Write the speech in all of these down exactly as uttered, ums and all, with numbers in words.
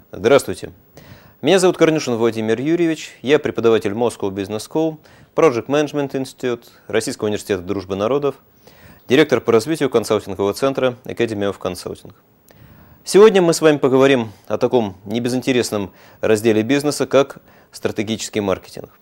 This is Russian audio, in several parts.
Здравствуйте. Меня зовут Корнюшин Владимир Юрьевич, я преподаватель Moscow Business School, Project Management Institute, Российского университета дружбы народов, директор по развитию консалтингового центра Academy of Consulting. Сегодня мы с вами поговорим о таком небезынтересном разделе бизнеса, как стратегический маркетинг.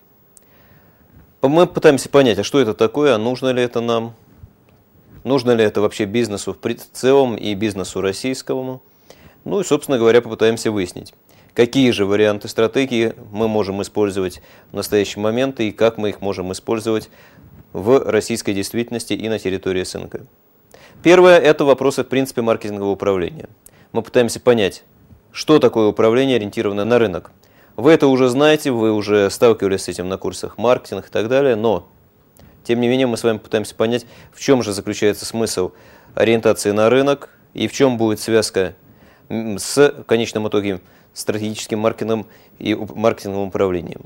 Мы пытаемся понять, а что это такое, а нужно ли это нам, нужно ли это вообще бизнесу в целом и бизнесу российскому. Ну и, собственно говоря, попытаемся выяснить, какие же варианты стратегии мы можем использовать в настоящий момент и как мы их можем использовать в российской действительности и на территории СНГ. Первое – это вопросы, в принципе, маркетингового управления. Мы пытаемся понять, что такое управление, ориентированное на рынок. Вы это уже знаете, вы уже сталкивались с этим на курсах маркетинг и так далее, но, тем не менее, мы с вами пытаемся понять, в чем же заключается смысл ориентации на рынок и в чем будет связка с, в конечном итоге, стратегическим маркетингом и маркетинговым управлением.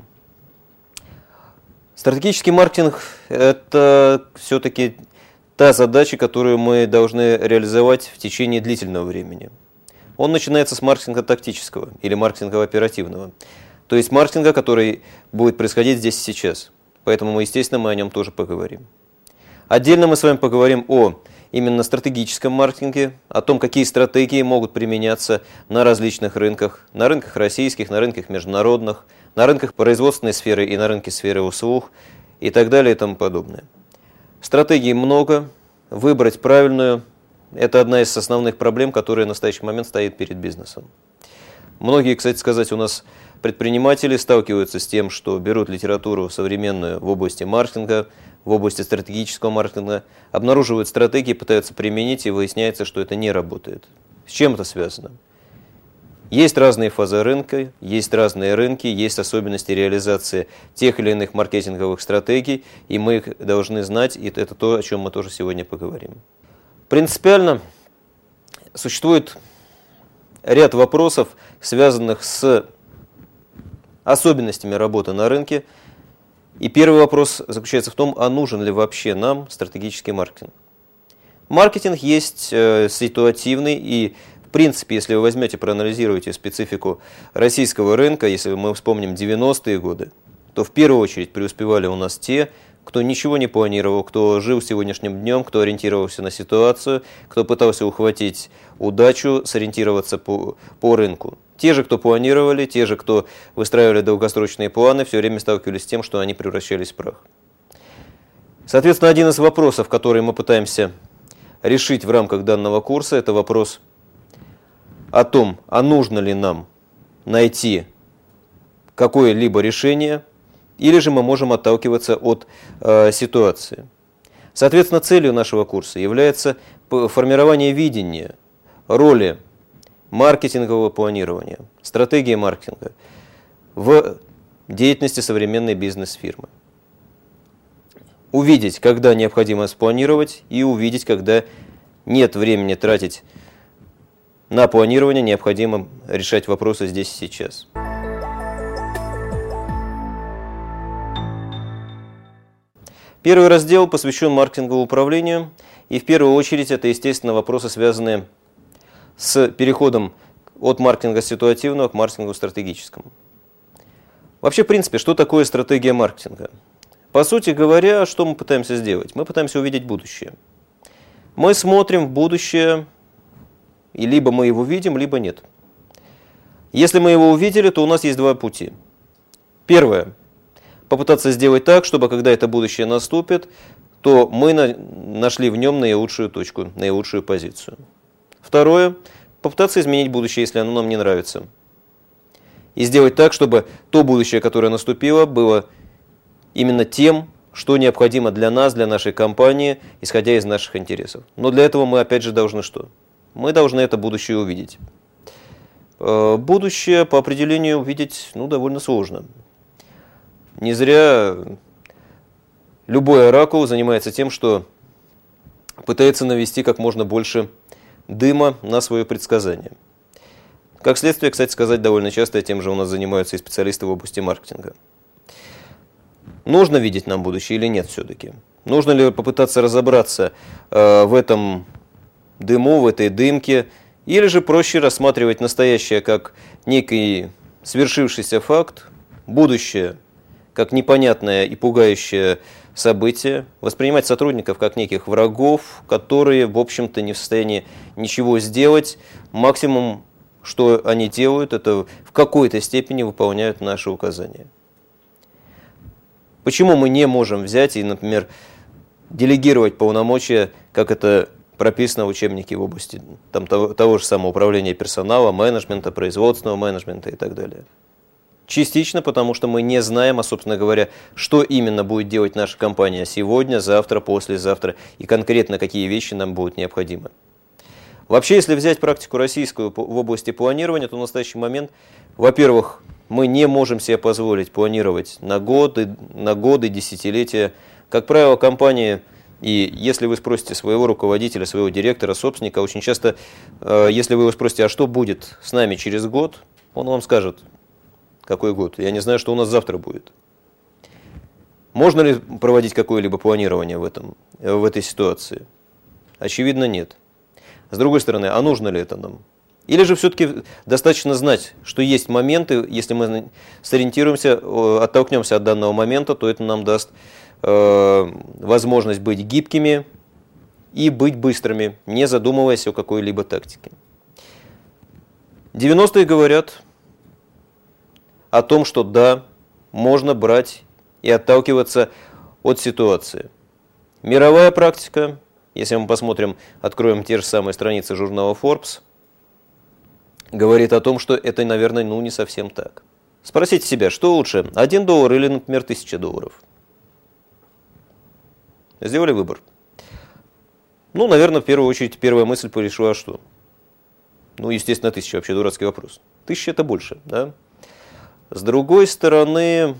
Стратегический маркетинг – это все-таки та задача, которую мы должны реализовать в течение длительного времени. Он начинается с маркетинга тактического или маркетинга оперативного, то есть маркетинга, который будет происходить здесь и сейчас. Поэтому, мы, естественно, мы о нем тоже поговорим. Отдельно мы с вами поговорим о именно стратегическом маркетинге, о том, какие стратегии могут применяться на различных рынках, на рынках российских, на рынках международных, на рынках производственной сферы и на рынке сферы услуг и так далее и тому подобное. Стратегий много, выбрать правильную – это одна из основных проблем, которая в настоящий момент стоит перед бизнесом. Многие, кстати сказать, у нас предприниматели сталкиваются с тем, что берут литературу современную в области маркетинга, в области стратегического маркетинга, обнаруживают стратегии, пытаются применить, и выясняется, что это не работает. С чем это связано? Есть разные фазы рынка, есть разные рынки, есть особенности реализации тех или иных маркетинговых стратегий, и мы их должны знать, и это то, о чем мы тоже сегодня поговорим. Принципиально существует ряд вопросов, связанных с особенностями работы на рынке. И первый вопрос заключается в том, а нужен ли вообще нам стратегический маркетинг. Маркетинг есть э, ситуативный, и в принципе, если вы возьмете, проанализируете специфику российского рынка, если мы вспомним девяностые годы, то в первую очередь преуспевали у нас те, кто ничего не планировал, кто жил сегодняшним днем, кто ориентировался на ситуацию, кто пытался ухватить удачу, сориентироваться по, по рынку. Те же, кто планировали, те же, кто выстраивали долгосрочные планы, все время сталкивались с тем, что они превращались в прах. Соответственно, один из вопросов, который мы пытаемся решить в рамках данного курса, это вопрос о том, а нужно ли нам найти какое-либо решение, или же мы можем отталкиваться от э, ситуации. Соответственно, целью нашего курса является формирование видения роли маркетингового планирования, стратегии маркетинга в деятельности современной бизнес-фирмы. Увидеть, когда необходимо спланировать, и увидеть, когда нет времени тратить на планирование, необходимо решать вопросы здесь и сейчас. Первый раздел посвящен маркетинговому управлению, и в первую очередь это, естественно, вопросы, связанные с переходом от маркетинга ситуативного к маркетингу стратегическому. Вообще, в принципе, что такое стратегия маркетинга? По сути говоря, что мы пытаемся сделать? Мы пытаемся увидеть будущее. Мы смотрим в будущее, и либо мы его видим, либо нет. Если мы его увидели, то у нас есть два пути. Первое. Попытаться сделать так, чтобы когда это будущее наступит, то мы нашли в нем наилучшую точку, наилучшую позицию. Второе. Попытаться изменить будущее, если оно нам не нравится. И сделать так, чтобы то будущее, которое наступило, было именно тем, что необходимо для нас, для нашей компании, исходя из наших интересов. Но для этого мы опять же должны что? Мы должны это будущее увидеть. Будущее по определению увидеть ну, довольно сложно. Не зря любой оракул занимается тем, что пытается навести как можно больше дыма на свое предсказание. Как следствие, кстати сказать, довольно часто тем же у нас занимаются и специалисты в области маркетинга. Нужно видеть нам будущее или нет все-таки? Нужно ли попытаться разобраться э, в этом дыму, в этой дымке Или же проще рассматривать настоящее как некий свершившийся факт, будущее как непонятное и пугающее событие, воспринимать сотрудников как неких врагов, которые, в общем-то, не в состоянии ничего сделать. Максимум, что они делают, это в какой-то степени выполняют наши указания. Почему мы не можем взять и, например, делегировать полномочия, как это прописано в учебнике в области там, того, того же самого управления персонала, менеджмента, производственного менеджмента и так далее? Частично потому, что мы не знаем, а, собственно говоря, что именно будет делать наша компания сегодня, завтра, послезавтра, и конкретно какие вещи нам будут необходимы. Вообще, если взять практику российскую в области планирования, то в настоящий момент, во-первых, мы не можем себе позволить планировать на годы, на годы, десятилетия. Как правило, компании, и если вы спросите своего руководителя, своего директора, собственника, очень часто, если вы его спросите, а что будет с нами через год, он вам скажет: какой год? Я не знаю, что у нас завтра будет. Можно ли проводить какое-либо планирование в, этом, в этой ситуации? Очевидно, нет. С другой стороны, а нужно ли это нам? Или же все-таки достаточно знать, что есть моменты, если мы сориентируемся, оттолкнемся от данного момента, то это нам даст э, возможность быть гибкими и быть быстрыми, не задумываясь о какой-либо тактике. девяностые говорят о том, что да, можно брать и отталкиваться от ситуации. Мировая практика, если мы посмотрим, откроем те же самые страницы журнала Forbes, говорит о том, что это, наверное, ну не совсем так. Спросите себя, что лучше, один доллар или, например, тысяча долларов? Сделали выбор. Ну, наверное, в первую очередь, первая мысль пришла, что? Ну, естественно, тысяча, вообще дурацкий вопрос. Тысяча это больше, да? С другой стороны,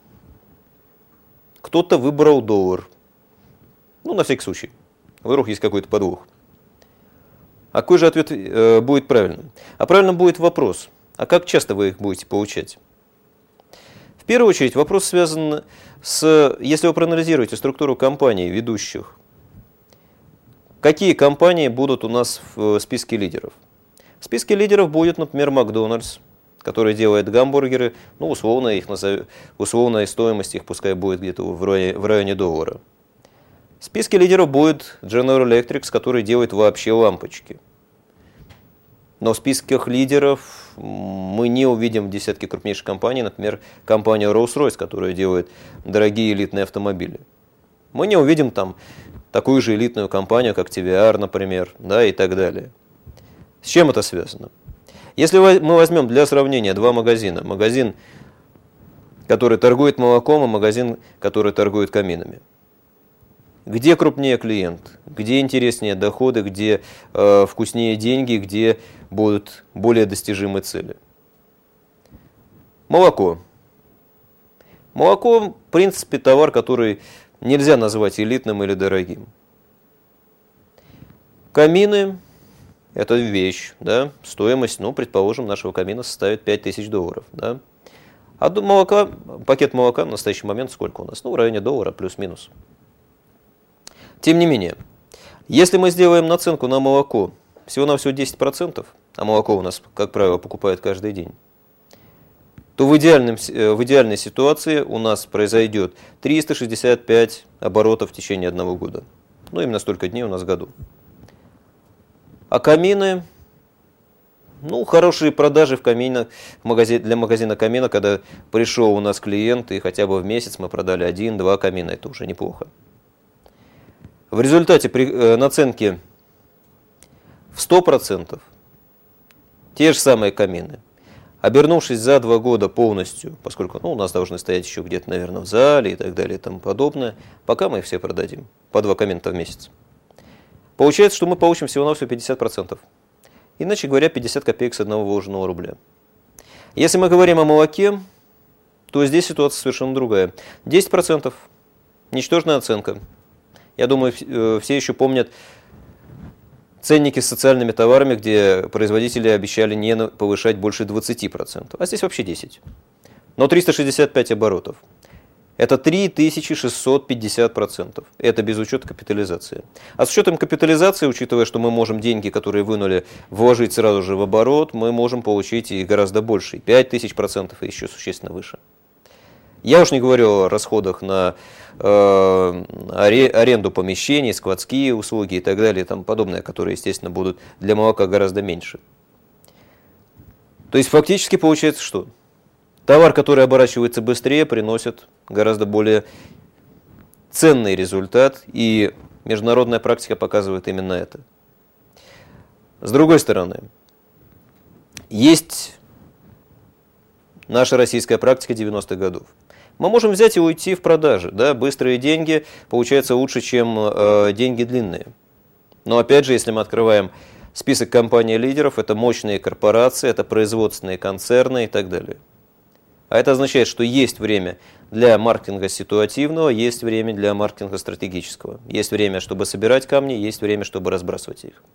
кто-то выбрал доллар. Ну, на всякий случай. Вдруг есть какой-то подвох. А какой же ответ э, будет правильным? А правильным будет вопрос: а как часто вы их будете получать? В первую очередь вопрос связан с, если вы проанализируете структуру компаний, ведущих, какие компании будут у нас в списке лидеров? В списке лидеров будет, например, Макдональдс, который делает гамбургеры, ну, условно, их назов... условная стоимость их пускай будет где-то в районе, в районе доллара. В списке лидеров будет General Electric, который делает вообще лампочки. Но в списках лидеров мы не увидим в десятке крупнейших компаний, например, компанию Rolls-Royce, которая делает дорогие элитные автомобили. Мы не увидим там такую же элитную компанию, как ти ви ар, например, да, и так далее. С чем это связано? Если мы возьмем для сравнения два магазина, магазин, который торгует молоком, и магазин, который торгует каминами, где крупнее клиент, где интереснее доходы, где э, вкуснее деньги, где будут более достижимые цели? Молоко. Молоко, в принципе, товар, который нельзя назвать элитным или дорогим. Камины – это вещь, да? Стоимость, ну, предположим, нашего камина составит пять тысяч долларов. Да? А молока, пакет молока в настоящий момент сколько у нас? Ну, в районе доллара плюс-минус. Тем не менее, если мы сделаем наценку на молоко всего-навсего десять процентов, а молоко у нас, как правило, покупают каждый день, то в, идеальном, в идеальной ситуации у нас произойдет триста шестьдесят пять оборотов в течение одного года. Ну, именно столько дней у нас в году. А камины, ну, хорошие продажи в каминах, в магазин, для магазина камина, когда пришел у нас клиент, и хотя бы в месяц мы продали один-два камина, это уже неплохо. В результате при э, наценке в сто процентов те же самые камины, обернувшись за два года полностью, поскольку ну, у нас должны стоять еще где-то, наверное, в зале и так далее и тому подобное, пока мы их все продадим, по два камина в месяц, получается, что мы получим всего-навсего пятьдесят процентов. Иначе говоря, пятьдесят копеек с одного вложенного рубля. Если мы говорим о молоке, то здесь ситуация совершенно другая. десять процентов ничтожная оценка. Я думаю, все еще помнят ценники с социальными товарами, где производители обещали не повышать больше двадцати процентов, а здесь вообще десять процентов. Но триста шестьдесят пять оборотов. Это три тысячи шестьсот пятьдесят процентов. Это без учета капитализации. А с учетом капитализации, учитывая, что мы можем деньги, которые вынули, вложить сразу же в оборот, мы можем получить и гораздо больше. пять тысяч процентов и еще существенно выше. Я уж не говорю о расходах на э, аренду помещений, складские услуги и так далее и тому подобное, которые, естественно, будут для молока гораздо меньше. То есть фактически получается что? Товар, который оборачивается быстрее, приносит гораздо более ценный результат, и международная практика показывает именно это. С другой стороны, есть наша российская практика девяностых годов. Мы можем взять и уйти в продажи. Да? Быстрые деньги получаются лучше, чем э, деньги длинные. Но опять же, если мы открываем список компаний-лидеров, это мощные корпорации, это производственные концерны и так далее. А это означает, что есть время для маркетинга ситуативного, есть время для маркетинга стратегического. Есть время, чтобы собирать камни, есть время, чтобы разбрасывать их.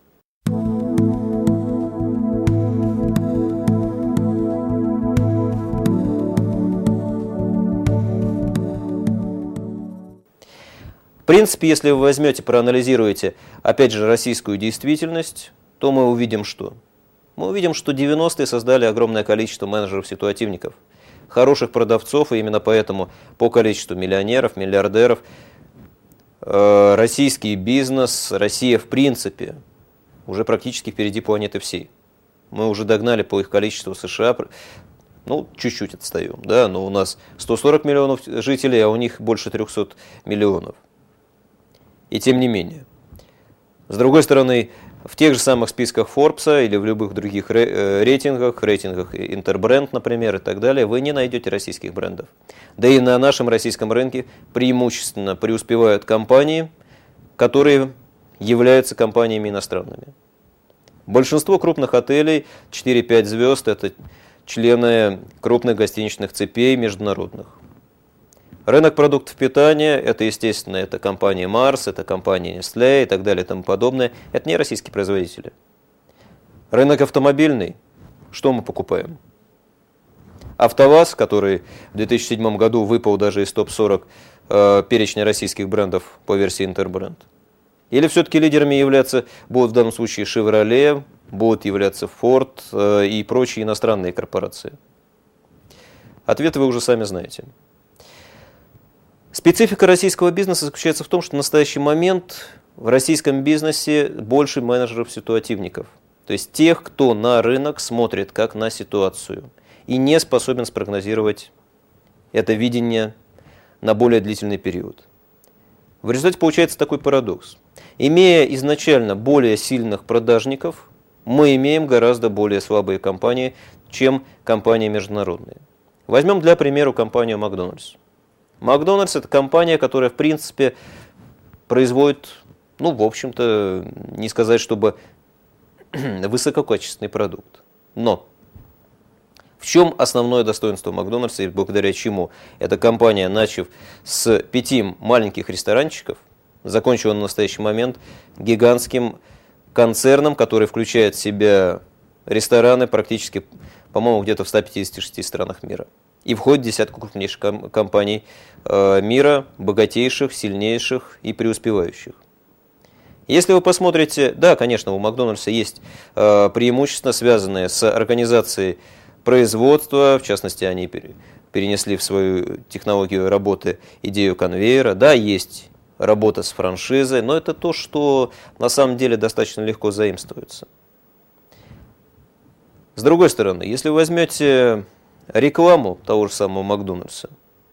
В принципе, если вы возьмете, проанализируете, опять же, российскую действительность, то мы увидим что? Мы увидим, что девяностые создали огромное количество менеджеров-ситуативников, хороших продавцов, и именно поэтому по количеству миллионеров, миллиардеров, э, российский бизнес, Россия в принципе уже практически впереди планеты всей. Мы уже догнали по их количеству США, ну, чуть-чуть отстаем, да, но у нас сто сорок миллионов жителей, а у них больше трехсот миллионов. И тем не менее. С другой стороны, в тех же самых списках Forbes или в любых других рейтингах, рейтингах Интербренд, например, и так далее, вы не найдете российских брендов. Да и на нашем российском рынке преимущественно преуспевают компании, которые являются компаниями иностранными. Большинство крупных отелей, четыре-пять звезд, это члены крупных гостиничных цепей международных. Рынок продуктов питания, это, естественно, это компания Марс, это компания Nestlé и так далее и тому подобное. Это не российские производители. Рынок автомобильный, что мы покупаем? АвтоВАЗ, который в две тысячи седьмом году выпал даже из топ сорок э, перечня российских брендов по версии Интербренд. Или все-таки лидерами являться будут в данном случае Chevrolet, будут являться Ford э, и прочие иностранные корпорации? Ответ вы уже сами знаете. Специфика российского бизнеса заключается в том, что в настоящий момент в российском бизнесе больше менеджеров-ситуативников. То есть тех, кто на рынок смотрит как на ситуацию и не способен спрогнозировать это видение на более длительный период. В результате получается такой парадокс. Имея изначально более сильных продажников, мы имеем гораздо более слабые компании, чем компании международные. Возьмем для примера компанию Макдональдс. Макдональдс – это компания, которая, в принципе, производит, ну, в общем-то, не сказать, чтобы высококачественный продукт. Но в чем основное достоинство Макдональдса и благодаря чему эта компания, начав с пяти маленьких ресторанчиков, закончила на настоящий момент гигантским концерном, который включает в себя рестораны практически, по-моему, где-то в ста пятидесяти шести странах мира. И входит в десятку крупнейших компаний мира, богатейших, сильнейших и преуспевающих. Если вы посмотрите, да, конечно, у Макдональдса есть преимущества, связанные с организацией производства, в частности, они перенесли в свою технологию работы идею конвейера, да, есть работа с франшизой, но это то, что на самом деле достаточно легко заимствуется. С другой стороны, если вы возьмете рекламу того же самого Макдональдса,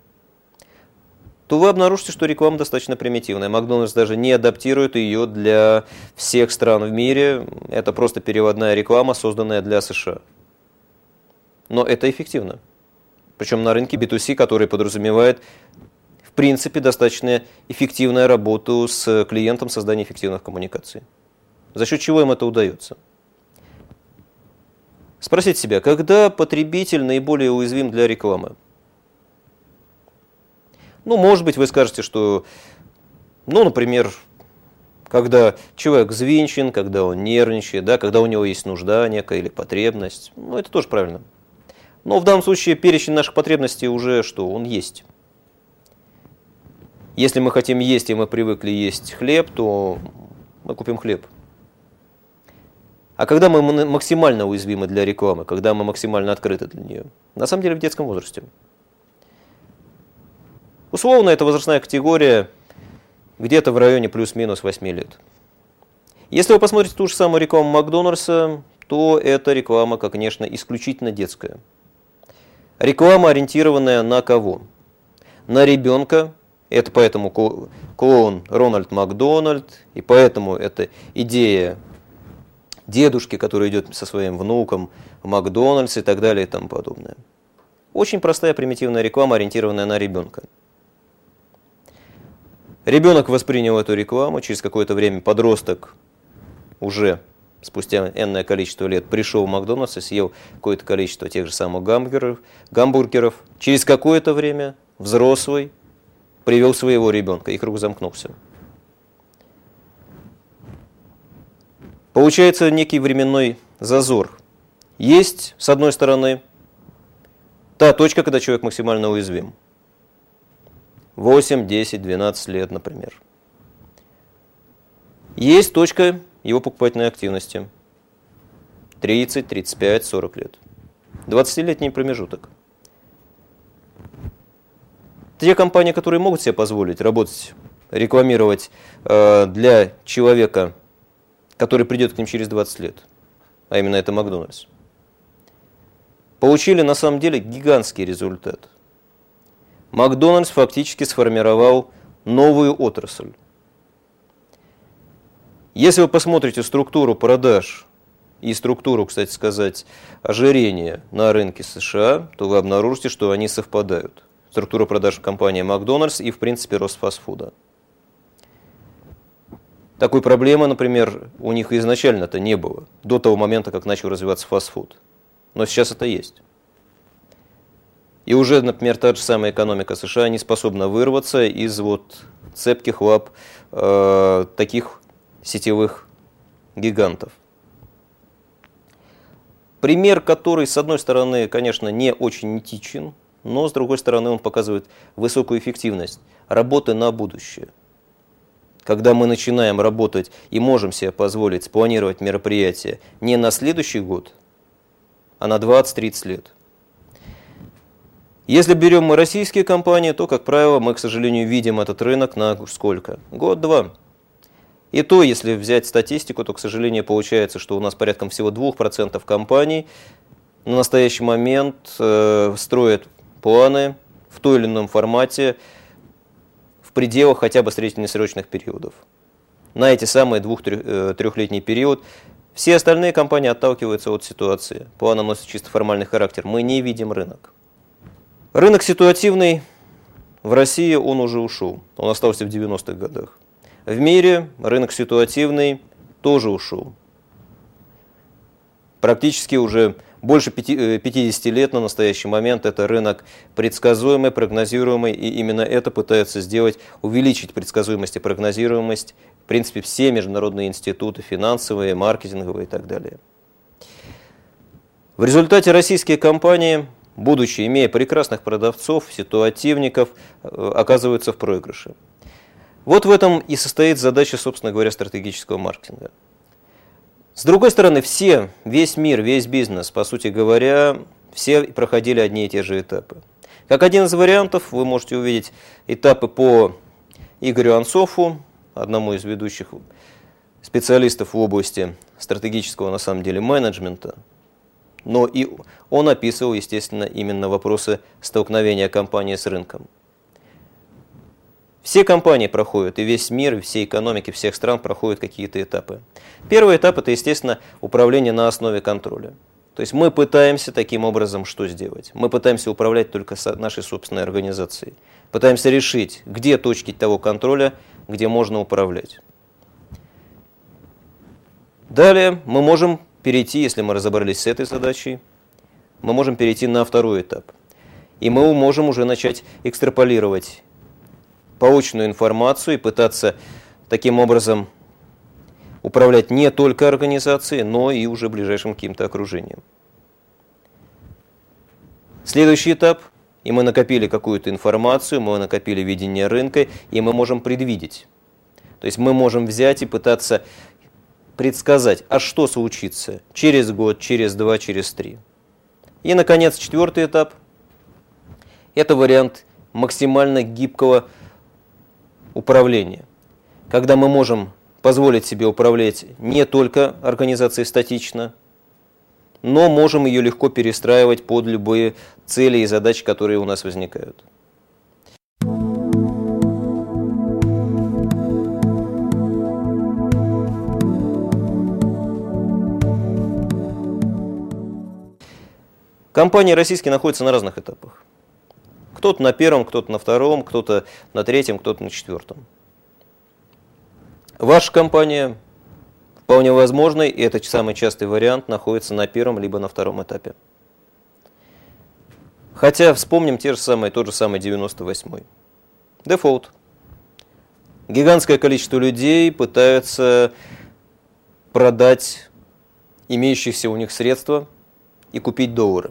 то вы обнаружите, что реклама достаточно примитивная. Макдональдс даже не адаптирует ее для всех стран в мире. Это просто переводная реклама, созданная для США. Но это эффективно. Причем на рынке би ту си, который подразумевает, в принципе, достаточно эффективную работу с клиентом, создание эффективных коммуникаций. За счет чего им это удается? Спросите себя, когда потребитель наиболее уязвим для рекламы? Ну, может быть, вы скажете, что, ну, например, когда человек взвинчен, когда он нервничает, да, когда у него есть нужда некая или потребность. Ну, это тоже правильно. Но в данном случае перечень наших потребностей уже что? Он есть. Если мы хотим есть, и мы привыкли есть хлеб, то мы купим хлеб. А когда мы максимально уязвимы для рекламы, когда мы максимально открыты для нее? На самом деле в детском возрасте. Условно, это возрастная категория где-то в районе плюс-минус восьми лет. Если вы посмотрите ту же самую рекламу Макдональдса, то эта реклама, конечно, исключительно детская. Реклама, ориентированная на кого? На ребенка. Это поэтому клоун Рональд Макдональд, и поэтому это идея дедушки, который идет со своим внуком в Макдональдс и так далее и тому подобное. Очень простая примитивная реклама, ориентированная на ребенка. Ребенок воспринял эту рекламу, через какое-то время подросток уже спустя энное количество лет пришел в Макдональдс и съел какое-то количество тех же самых гамбургеров, гамбургеров. Через какое-то время взрослый привел своего ребенка, и круг замкнулся. Получается некий временной зазор. Есть, с одной стороны, та точка, когда человек максимально уязвим. восемь, десять, двенадцать лет, например. Есть точка его покупательной активности. тридцать, тридцать пять, сорок лет. двадцатилетний промежуток. Те компании, которые могут себе позволить работать, рекламировать э, для человека, который придет к ним через двадцать лет, а именно это Макдональдс, получили на самом деле гигантский результат. Макдональдс фактически сформировал новую отрасль. Если вы посмотрите структуру продаж и структуру, кстати сказать, ожирения на рынке США, то вы обнаружите, что они совпадают. Структура продаж компании Макдональдс и, в принципе, рост фастфуда. Такой проблемы, например, у них изначально-то не было, до того момента, как начал развиваться фастфуд. Но сейчас это есть. И уже, например, та же самая экономика США не способна вырваться из вот цепких лап э, таких сетевых гигантов. Пример, который, с одной стороны, конечно, не очень этичен, но, с другой стороны, он показывает высокую эффективность работы на будущее. Когда мы начинаем работать и можем себе позволить спланировать мероприятие не на следующий год, а на двадцать-тридцать лет. Если берем мы российские компании, то, как правило, мы, к сожалению, видим этот рынок на сколько? Год-два. И то, если взять статистику, то, к сожалению, получается, что у нас порядком всего два процента компаний на настоящий момент э, строят планы в той или ином формате в пределах хотя бы среднесрочных периодов. На эти самые двух-трехлетний период все остальные компании отталкиваются от ситуации. Планы носят чисто формальный характер. Мы не видим рынок. Рынок ситуативный в России, он уже ушел. Он остался в девяностых годах. В мире рынок ситуативный тоже ушел. Практически уже больше пятидесяти лет на настоящий момент это рынок предсказуемый, прогнозируемый, и именно это пытаются сделать, увеличить предсказуемость и прогнозируемость, в принципе, все международные институты, финансовые, маркетинговые и так далее. В результате российские компании, будучи, имея прекрасных продавцов, ситуативников, оказываются в проигрыше. Вот в этом и состоит задача, собственно говоря, стратегического маркетинга. С другой стороны, все, весь мир, весь бизнес, по сути говоря, все проходили одни и те же этапы. Как один из вариантов, вы можете увидеть этапы по Игорю Анцофу, одному из ведущих специалистов в области стратегического, на самом деле, менеджмента. Но и он описывал, естественно, именно вопросы столкновения компании с рынком. Все компании проходят, и весь мир, и все экономики всех стран проходят какие-то этапы. Первый этап – это, естественно, управление на основе контроля. То есть мы пытаемся таким образом что сделать? Мы пытаемся управлять только нашей собственной организацией. Пытаемся решить, где точки того контроля, где можно управлять. Далее мы можем перейти, если мы разобрались с этой задачей, мы можем перейти на второй этап. И мы можем уже начать экстраполировать полученную информацию и пытаться таким образом управлять не только организацией, но и уже ближайшим каким-то окружением. Следующий этап, И мы накопили какую-то информацию, мы накопили видение рынка, и мы можем предвидеть. То есть мы можем взять и пытаться предсказать, а что случится через год, через два, через три. И, наконец, четвертый этап – это вариант максимально гибкого управления, когда мы можем позволить себе управлять не только организацией статично, но можем ее легко перестраивать под любые цели и задачи, которые у нас возникают. Компании российские находятся на разных этапах. Кто-то на первом, кто-то на втором, кто-то на третьем, кто-то на четвертом. Ваша компания, вполне возможно, и это самый частый вариант, находится на первом либо на втором этапе. Хотя вспомним те же самые, тот же самый девяносто восьмой. Дефолт. Гигантское количество людей пытаются продать имеющиеся у них средства и купить доллары.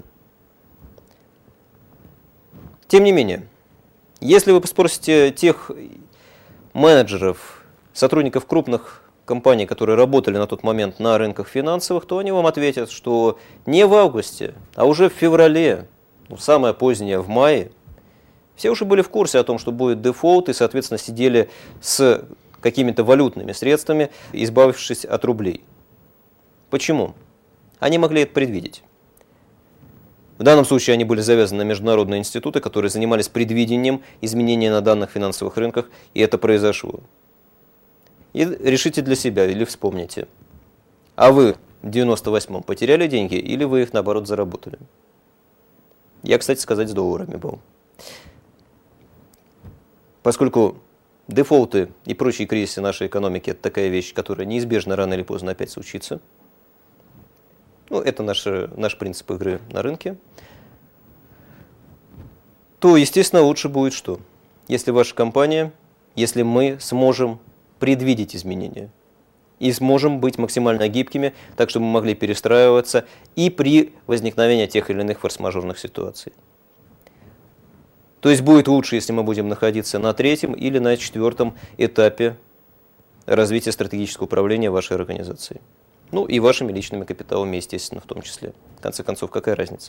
Тем не менее, если вы спросите тех менеджеров, сотрудников крупных компаний, которые работали на тот момент на рынках финансовых, то они вам ответят, что не в августе, а уже в феврале, ну, самое позднее в мае, все уже были в курсе о том, что будет дефолт, и, соответственно, сидели с какими-то валютными средствами, избавившись от рублей. Почему? Они могли это предвидеть. В данном случае они были завязаны на международные институты, которые занимались предвидением изменений на данных финансовых рынках, и это произошло. И решите для себя или вспомните, а вы в девяносто восьмом потеряли деньги или вы их, наоборот, заработали? Я, кстати сказать, с долларами был. Поскольку дефолты и прочие кризисы нашей экономики – это такая вещь, которая неизбежно рано или поздно опять случится. Ну, это наш, наш принцип игры на рынке. То, естественно, лучше будет что? Если ваша компания, если мы сможем предвидеть изменения и сможем быть максимально гибкими, так чтобы мы могли перестраиваться и при возникновении тех или иных форс-мажорных ситуаций. То есть будет лучше, если мы будем находиться на третьем или на четвертом этапе развития стратегического управления вашей организацией. Ну и вашими личными капиталами, естественно, в том числе. В конце концов, какая разница?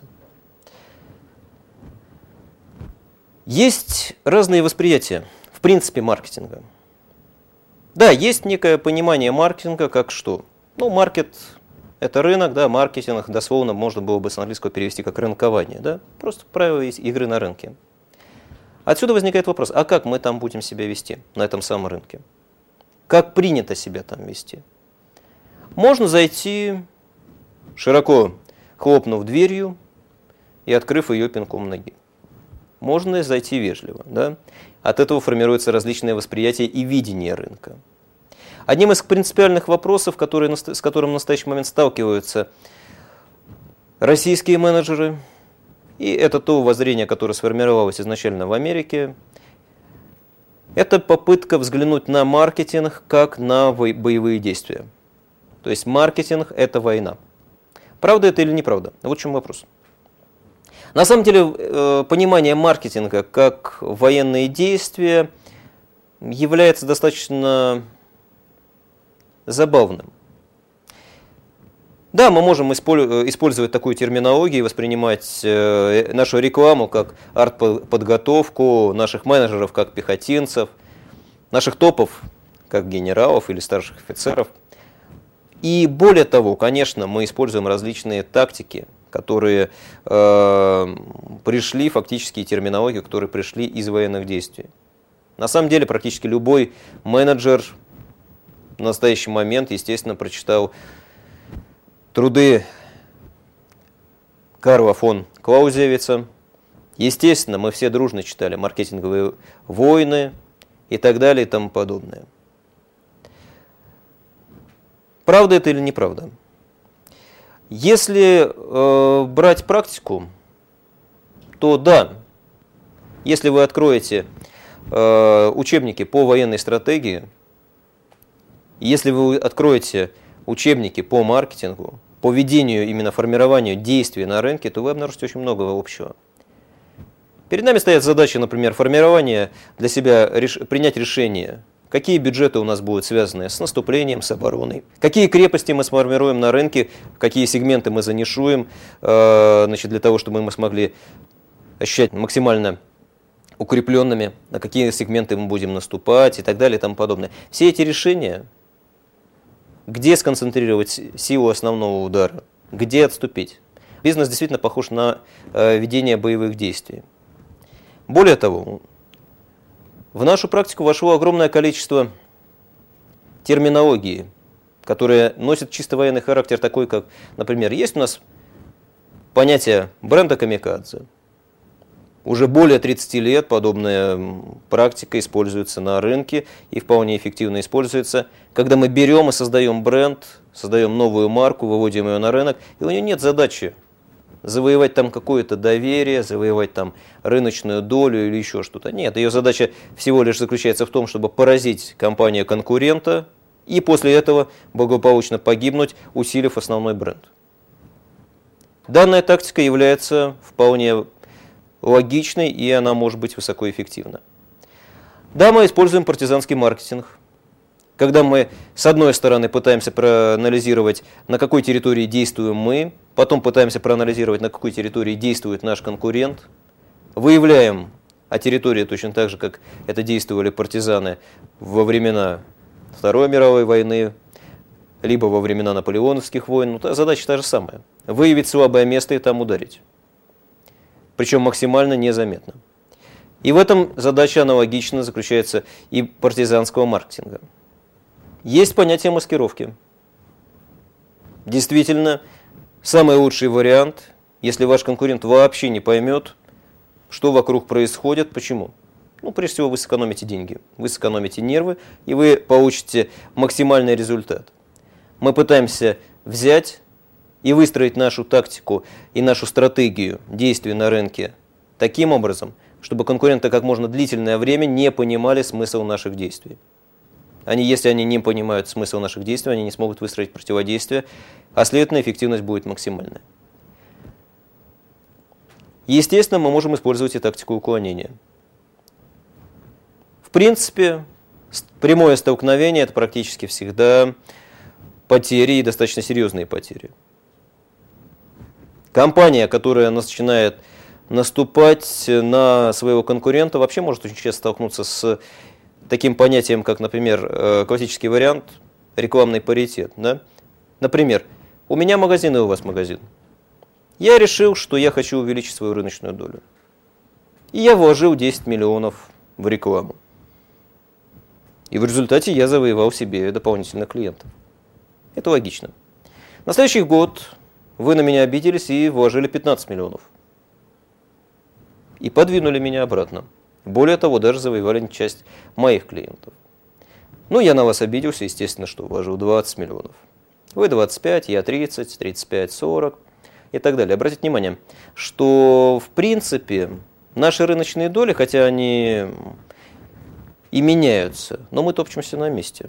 Есть разные восприятия, в принципе, маркетинга. Да, есть некое понимание маркетинга как что? Ну, маркет – это рынок, да, маркетинг, дословно можно было бы с английского перевести как рынкование, да, просто правила игры на рынке. Отсюда возникает вопрос, а как мы там будем себя вести, на этом самом рынке? Как принято себя там вести? Можно зайти, широко хлопнув дверью и открыв ее пинком ноги. Можно зайти вежливо, да? От этого формируются различные восприятия и видение рынка. Одним из принципиальных вопросов, которые, с которым в настоящий момент сталкиваются российские менеджеры, и это то воззрение, которое сформировалось изначально в Америке, это попытка взглянуть на маркетинг как на боевые действия. То есть маркетинг – это война. Правда это или неправда? Вот в чем вопрос. На самом деле, понимание маркетинга как военные действия является достаточно забавным. Да, мы можем использовать такую терминологию и воспринимать нашу рекламу как артподготовку, наших менеджеров как пехотинцев, наших топов как генералов или старших офицеров. И более того, конечно, мы используем различные тактики, которые э, пришли, фактически терминологию, которые пришли из военных действий. На самом деле, практически любой менеджер в настоящий момент, естественно, прочитал труды Карла фон Клаузевица. Естественно, мы все дружно читали «Маркетинговые войны» и так далее и тому подобное. Правда это или неправда? Если э, брать практику, то да, если вы откроете э, учебники по военной стратегии, если вы откроете учебники по маркетингу, по ведению, именно формированию действий на рынке, то вы обнаружите очень много общего. Перед нами стоят задачи, например, формирования для себя, реш... принять решение, какие бюджеты у нас будут связаны с наступлением, с обороной, какие крепости мы сформируем на рынке, какие сегменты мы занишуем, э, значит, для того, чтобы мы смогли ощущать максимально укрепленными, на какие сегменты мы будем наступать и так далее и тому подобное. Все эти решения, где сконцентрировать силу основного удара, где отступить. Бизнес действительно похож на э, ведение боевых действий. Более того, в нашу практику вошло огромное количество терминологии, которая носит чисто военный характер, такой как, например, есть у нас понятие бренда камикадзе. Уже более тридцати лет подобная практика используется на рынке и вполне эффективно используется, когда мы берем и создаем бренд, создаем новую марку, выводим ее на рынок, и у нее нет задачи завоевать там какое-то доверие, завоевать там рыночную долю или еще что-то. Нет, ее задача всего лишь заключается в том, чтобы поразить компанию-конкурента и после этого благополучно погибнуть, усилив основной бренд. Данная тактика является вполне логичной, и она может быть высокоэффективна. Да, мы используем партизанский маркетинг, когда мы, с одной стороны, пытаемся проанализировать, на какой территории действуем мы, потом пытаемся проанализировать, на какой территории действует наш конкурент, выявляем о территории точно так же, как это действовали партизаны во времена Второй мировой войны, либо во времена наполеоновских войн. Ну, задача та же самая. Выявить слабое место и там ударить. Причем максимально незаметно. И в этом задача аналогично заключается и партизанского маркетинга. Есть понятие маскировки. Действительно, самый лучший вариант, если ваш конкурент вообще не поймет, что вокруг происходит, почему. Ну, прежде всего, вы сэкономите деньги, вы сэкономите нервы, и вы получите максимальный результат. Мы пытаемся взять и выстроить нашу тактику и нашу стратегию действий на рынке таким образом, чтобы конкуренты как можно длительное время не понимали смысл наших действий. Они, если они не понимают смысл наших действий, они не смогут выстроить противодействие, а следовательно, эффективность будет максимальная. Естественно, мы можем использовать и тактику уклонения. В принципе, прямое столкновение – это практически всегда потери и достаточно серьезные потери. Компания, которая начинает наступать на своего конкурента, вообще может очень часто столкнуться с таким понятием, как, например, классический вариант рекламный паритет. Да? Например, у меня магазин и у вас магазин. Я решил, что я хочу увеличить свою рыночную долю. И я вложил десять миллионов в рекламу. И в результате я завоевал себе дополнительных клиентов. Это логично. На следующий год вы на меня обиделись и вложили пятнадцать миллионов. И подвинули меня обратно. Более того, даже завоевали часть моих клиентов. Ну, я на вас обиделся, естественно, что вложил двадцать миллионов. Вы двадцать пять, я тридцать, тридцать пять, сорок и так далее. Обратите внимание, что в принципе наши рыночные доли, хотя они и меняются, но мы топчемся на месте.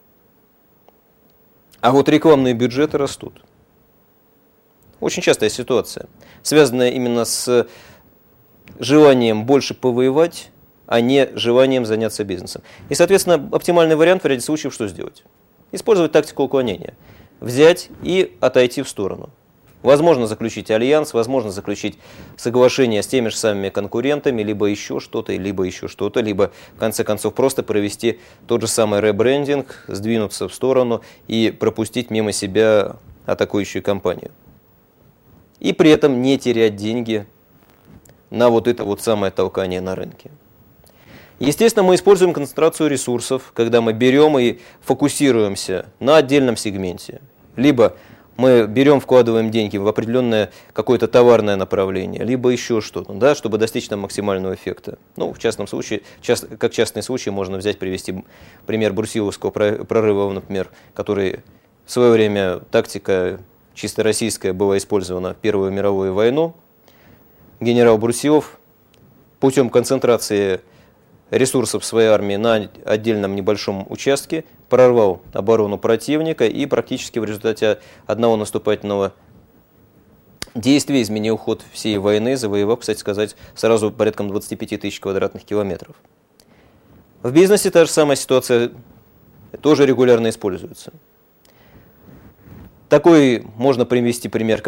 А вот рекламные бюджеты растут. Очень частая ситуация, связанная именно с желанием больше повоевать, а не желанием заняться бизнесом. И, соответственно, оптимальный вариант в ряде случаев что сделать? Использовать тактику уклонения. Взять и отойти в сторону. Возможно заключить альянс, возможно заключить соглашение с теми же самыми конкурентами, либо еще что-то, либо еще что-то, либо, в конце концов, просто провести тот же самый ребрендинг, сдвинуться в сторону и пропустить мимо себя атакующую компанию. И при этом не терять деньги на вот это вот самое толкание на рынке. Естественно, мы используем концентрацию ресурсов, когда мы берем и фокусируемся на отдельном сегменте. Либо мы берем, вкладываем деньги в определенное какое-то товарное направление, либо еще что-то, да, чтобы достичь там максимального эффекта. Ну, в частном случае, част, как частный случай, можно взять, привести пример Брусиловского прорыва, например, который в свое время тактика чисто российская была использована в Первую мировую войну. Генерал Брусилов путем концентрации ресурсов своей армии на отдельном небольшом участке прорвал оборону противника и практически в результате одного наступательного действий, изменил ход всей войны, завоевав, кстати сказать, сразу порядком двадцати пяти тысяч квадратных километров. В бизнесе та же самая ситуация тоже регулярно используется. Такой можно привести пример,